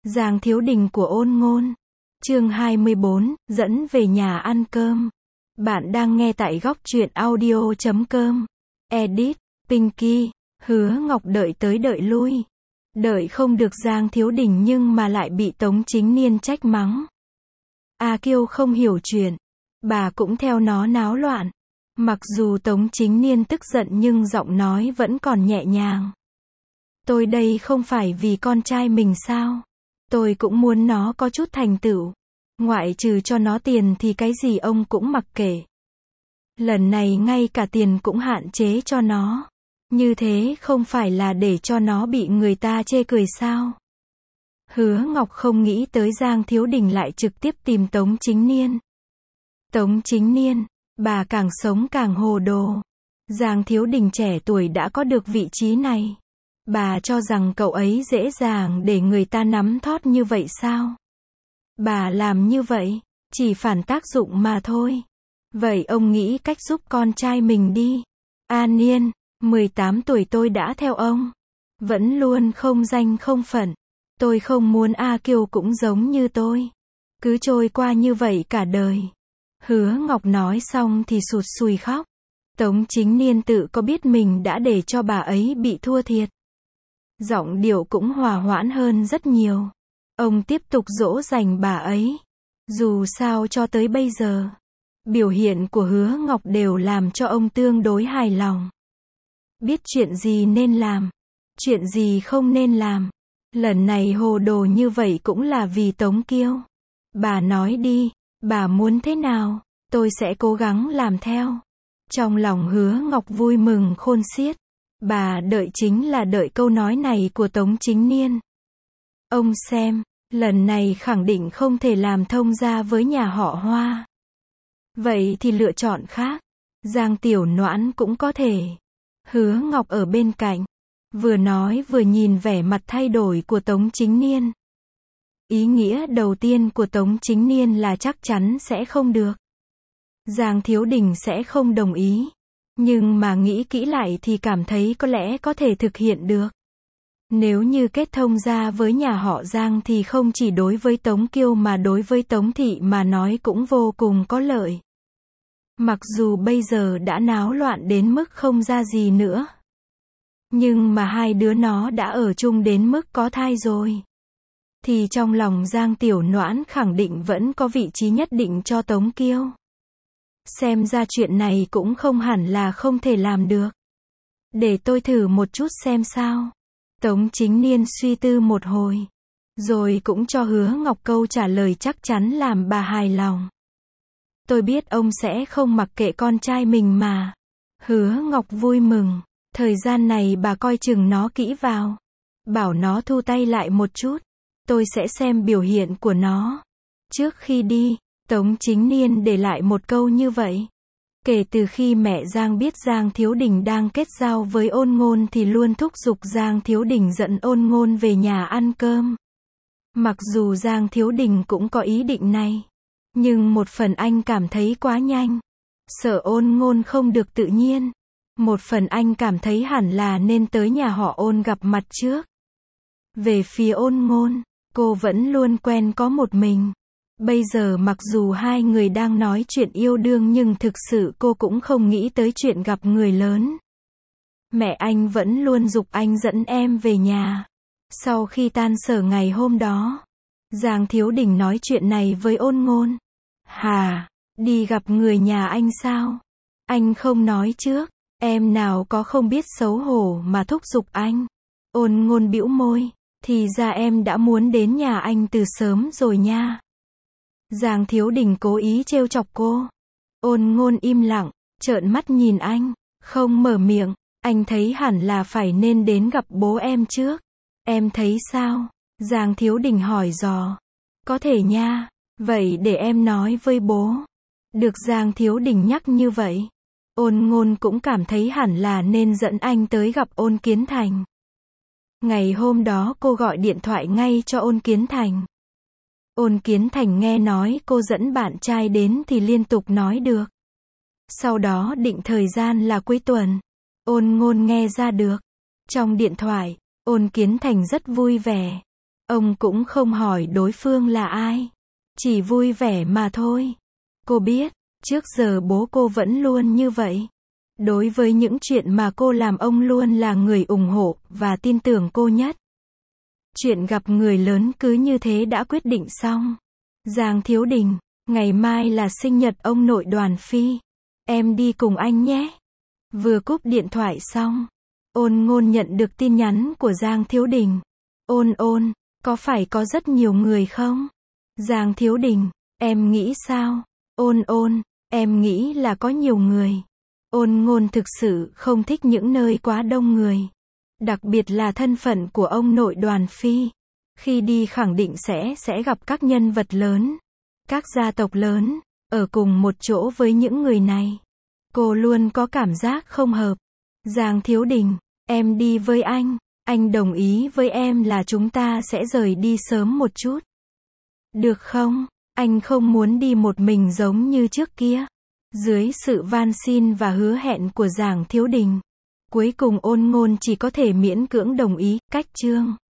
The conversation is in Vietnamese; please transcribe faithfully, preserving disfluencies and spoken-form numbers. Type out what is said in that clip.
Giang Thiếu Đình của Ôn Ngôn. Chương hai mươi bốn, dẫn về nhà ăn cơm. Bạn đang nghe tại góc truyện audio chấm com. Edit, Pinky. Hứa Ngọc đợi tới đợi lui. Đợi không được Giang Thiếu Đình nhưng mà lại bị Tống Chính Niên trách mắng. A Kiêu không hiểu chuyện. Bà cũng theo nó náo loạn. Mặc dù Tống Chính Niên tức giận nhưng giọng nói vẫn còn nhẹ nhàng. Tôi đây không phải vì con trai mình sao? Tôi cũng muốn nó có chút thành tựu. Ngoại trừ cho nó tiền thì cái gì ông cũng mặc kệ. Lần này ngay cả tiền cũng hạn chế cho nó. Như thế không phải là để cho nó bị người ta chê cười sao? Hứa Ngọc không nghĩ tới Giang Thiếu Đình lại trực tiếp tìm Tống Chính Niên. Tống Chính Niên, bà càng sống càng hồ đồ. Giang Thiếu Đình trẻ tuổi đã có được vị trí này. Bà cho rằng cậu ấy dễ dàng để người ta nắm thót như vậy sao? Bà làm như vậy, chỉ phản tác dụng mà thôi. Vậy ông nghĩ cách giúp con trai mình đi. An Niên, mười tám tuổi tôi đã theo ông. Vẫn luôn không danh không phận. Tôi không muốn A Kiều cũng giống như tôi. Cứ trôi qua như vậy cả đời. Hứa Ngọc nói xong thì sụt sùi khóc. Tống Chính Niên tự có biết mình đã để cho bà ấy bị thua thiệt. Giọng điệu cũng hòa hoãn hơn rất nhiều. Ông tiếp tục dỗ dành bà ấy. Dù sao cho tới bây giờ, biểu hiện của Hứa Ngọc đều làm cho ông tương đối hài lòng. Biết chuyện gì nên làm, chuyện gì không nên làm. Lần này hồ đồ như vậy cũng là vì Tống Kiêu. Bà nói đi, bà muốn thế nào, tôi sẽ cố gắng làm theo. Trong lòng Hứa Ngọc vui mừng khôn xiết. Bà đợi chính là đợi câu nói này của Tống Chính Niên. Ông xem, lần này khẳng định không thể làm thông gia với nhà họ Hoa. Vậy thì lựa chọn khác. Giang Tiểu Noãn cũng có thể. Hứa Ngọc ở bên cạnh, vừa nói vừa nhìn vẻ mặt thay đổi của Tống Chính Niên. Ý nghĩa đầu tiên của Tống Chính Niên là chắc chắn sẽ không được. Giang Thiếu Đình sẽ không đồng ý. Nhưng mà nghĩ kỹ lại thì cảm thấy có lẽ có thể thực hiện được. Nếu như kết thông gia với nhà họ Giang thì không chỉ đối với Tống Kiêu mà đối với Tống Thị mà nói cũng vô cùng có lợi. Mặc dù bây giờ đã náo loạn đến mức không ra gì nữa. Nhưng mà hai đứa nó đã ở chung đến mức có thai rồi. Thì trong lòng Giang Tiểu Noãn khẳng định vẫn có vị trí nhất định cho Tống Kiêu. Xem ra chuyện này cũng không hẳn là không thể làm được. Để tôi thử một chút xem sao. Tống Chính Niên suy tư một hồi. Rồi cũng cho Hứa Ngọc câu trả lời chắc chắn làm bà hài lòng. Tôi biết ông sẽ không mặc kệ con trai mình mà. Hứa Ngọc vui mừng. Thời gian này bà coi chừng nó kỹ vào. Bảo nó thu tay lại một chút. Tôi sẽ xem biểu hiện của nó. Trước khi đi, Tống Chính Niên để lại một câu như vậy. Kể từ khi mẹ Giang biết Giang Thiếu Đình đang kết giao với Ôn Ngôn thì luôn thúc giục Giang Thiếu Đình dẫn Ôn Ngôn về nhà ăn cơm. Mặc dù Giang Thiếu Đình cũng có ý định này. Nhưng một phần anh cảm thấy quá nhanh. Sợ Ôn Ngôn không được tự nhiên. Một phần anh cảm thấy hẳn là nên tới nhà họ Ôn gặp mặt trước. Về phía Ôn Ngôn, cô vẫn luôn quen có một mình. Bây giờ mặc dù hai người đang nói chuyện yêu đương nhưng thực sự cô cũng không nghĩ tới chuyện gặp người lớn. Mẹ anh vẫn luôn giục anh dẫn em về nhà. Sau khi tan sở ngày hôm đó, Giang Thiếu Đình nói chuyện này với Ôn Ngôn. Hà, đi gặp người nhà anh sao? Anh không nói trước, em nào có không biết xấu hổ mà thúc giục anh. Ôn Ngôn bĩu môi, thì ra em đã muốn đến nhà anh từ sớm rồi nha. Giang Thiếu Đình cố ý trêu chọc cô. Ôn Ngôn im lặng, trợn mắt nhìn anh, không mở miệng. Anh thấy hẳn là phải nên đến gặp bố em trước. Em thấy sao? Giang Thiếu Đình hỏi dò. Có thể nha, vậy để em nói với bố. Được Giang Thiếu Đình nhắc như vậy. Ôn Ngôn cũng cảm thấy hẳn là nên dẫn anh tới gặp Ôn Kiến Thành. Ngày hôm đó cô gọi điện thoại ngay cho Ôn Kiến Thành. Ôn Kiến Thành nghe nói cô dẫn bạn trai đến thì liên tục nói được. Sau đó định thời gian là cuối tuần. Ôn Ngôn nghe ra được. Trong điện thoại, Ôn Kiến Thành rất vui vẻ. Ông cũng không hỏi đối phương là ai. Chỉ vui vẻ mà thôi. Cô biết, trước giờ bố cô vẫn luôn như vậy. Đối với những chuyện mà cô làm ông luôn là người ủng hộ và tin tưởng cô nhất. Chuyện gặp người lớn cứ như thế đã quyết định xong. Giang Thiếu Đình, ngày mai là sinh nhật ông nội Đoàn Phi. Em đi cùng anh nhé. Vừa cúp điện thoại xong, Ôn Ngôn nhận được tin nhắn của Giang Thiếu Đình. Ôn ôn, có phải có rất nhiều người không? Giang Thiếu Đình, em nghĩ sao? Ôn ôn, em nghĩ là có nhiều người. Ôn Ngôn thực sự không thích những nơi quá đông người. Đặc biệt là thân phận của ông nội Đoàn Phi. Khi đi khẳng định sẽ sẽ gặp các nhân vật lớn, các gia tộc lớn, ở cùng một chỗ với những người này. Cô luôn có cảm giác không hợp. Giang Thiếu Đình, em đi với anh. Anh đồng ý với em là chúng ta sẽ rời đi sớm một chút. Được không? Anh không muốn đi một mình giống như trước kia. Dưới sự van xin và hứa hẹn của Giang Thiếu Đình, cuối cùng Ôn Ngôn chỉ có thể miễn cưỡng đồng ý. Cách chương